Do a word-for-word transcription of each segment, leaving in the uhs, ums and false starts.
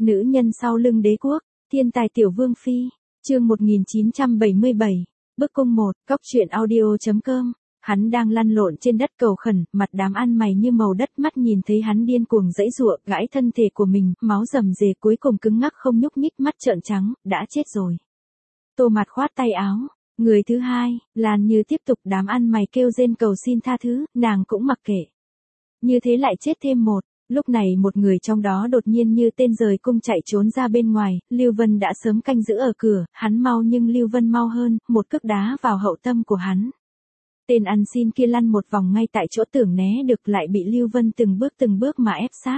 Nữ nhân sau lưng đế quốc, thiên tài tiểu vương phi, chương một nghìn chín trăm bảy mươi bảy, bức cung một, cóc truyện audio.com. Hắn đang lăn lộn trên đất cầu khẩn, mặt đám ăn mày như màu đất, mắt nhìn thấy hắn điên cuồng giãy giụa, gãi thân thể của mình, máu rầm rề, cuối cùng cứng ngắc không nhúc nhích, mắt trợn trắng, đã chết rồi. Tô Mạt khoát tay áo. Người thứ hai, Lan Như tiếp tục, đám ăn mày kêu rên cầu xin tha thứ, nàng cũng mặc kệ. Như thế lại chết thêm một. Lúc này một người trong đó đột nhiên như tên rời cung chạy trốn ra bên ngoài, Lưu Vân đã sớm canh giữ ở cửa, hắn mau nhưng Lưu Vân mau hơn, một cước đá vào hậu tâm của hắn. Tên ăn xin kia lăn một vòng ngay tại chỗ, tưởng né được lại bị Lưu Vân từng bước từng bước mà ép sát.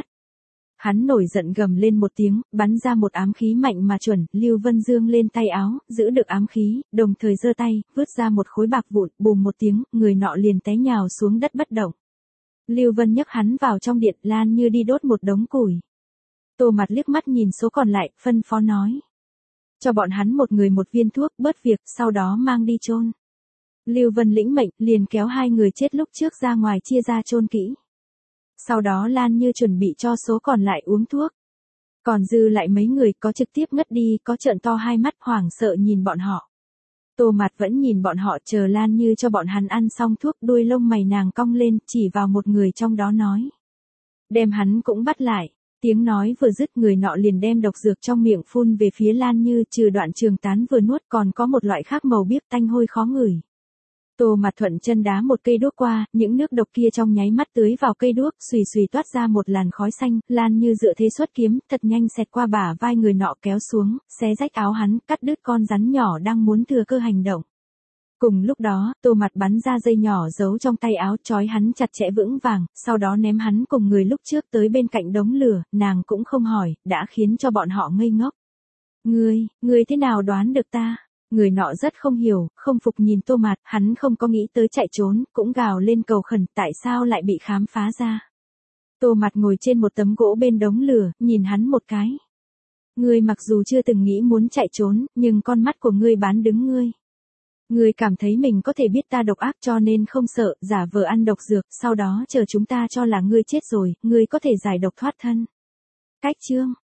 Hắn nổi giận gầm lên một tiếng, bắn ra một ám khí mạnh mà chuẩn, Lưu Vân dương lên tay áo, giữ được ám khí, đồng thời giơ tay, vứt ra một khối bạc vụn, bùm một tiếng, người nọ liền té nhào xuống đất bất động. Lưu Vân nhấc hắn vào trong điện, Lan Như đi đốt một đống củi. Tô Mạt liếc mắt nhìn số còn lại, phân phó nói. Cho bọn hắn một người một viên thuốc, bớt việc, sau đó mang đi chôn. Lưu Vân lĩnh mệnh, liền kéo hai người chết lúc trước ra ngoài chia ra chôn kỹ. Sau đó Lan Như chuẩn bị cho số còn lại uống thuốc. Còn dư lại mấy người có trực tiếp ngất đi, có trợn to hai mắt hoảng sợ nhìn bọn họ. Tô Mạt vẫn nhìn bọn họ, chờ Lan Như cho bọn hắn ăn xong thuốc, đuôi lông mày nàng cong lên, chỉ vào một người trong đó nói. Đem hắn cũng bắt lại. Tiếng nói vừa dứt, người nọ liền đem độc dược trong miệng phun về phía Lan Như, trừ đoạn trường tán vừa nuốt còn có một loại khác màu biếc tanh hôi khó ngửi. Tô Mạt thuận chân đá một cây đuốc qua, những nước độc kia trong nháy mắt tưới vào cây đuốc, xùy xùy toát ra một làn khói xanh, Lan Như dựa thế xuất kiếm, thật nhanh xẹt qua bả vai người nọ kéo xuống, xé rách áo hắn, cắt đứt con rắn nhỏ đang muốn thừa cơ hành động. Cùng lúc đó, Tô Mạt bắn ra dây nhỏ giấu trong tay áo, trói hắn chặt chẽ vững vàng, sau đó ném hắn cùng người lúc trước tới bên cạnh đống lửa, nàng cũng không hỏi, đã khiến cho bọn họ ngây ngốc. Ngươi, ngươi thế nào đoán được ta? Người nọ rất không hiểu, không phục nhìn Tô Mạt, hắn không có nghĩ tới chạy trốn, cũng gào lên cầu khẩn, tại sao lại bị khám phá ra. Tô Mạt ngồi trên một tấm gỗ bên đống lửa, nhìn hắn một cái. Ngươi mặc dù chưa từng nghĩ muốn chạy trốn, nhưng con mắt của ngươi bán đứng ngươi. Ngươi cảm thấy mình có thể biết ta độc ác cho nên không sợ, giả vờ ăn độc dược, sau đó chờ chúng ta cho là ngươi chết rồi, ngươi có thể giải độc thoát thân. Cách chương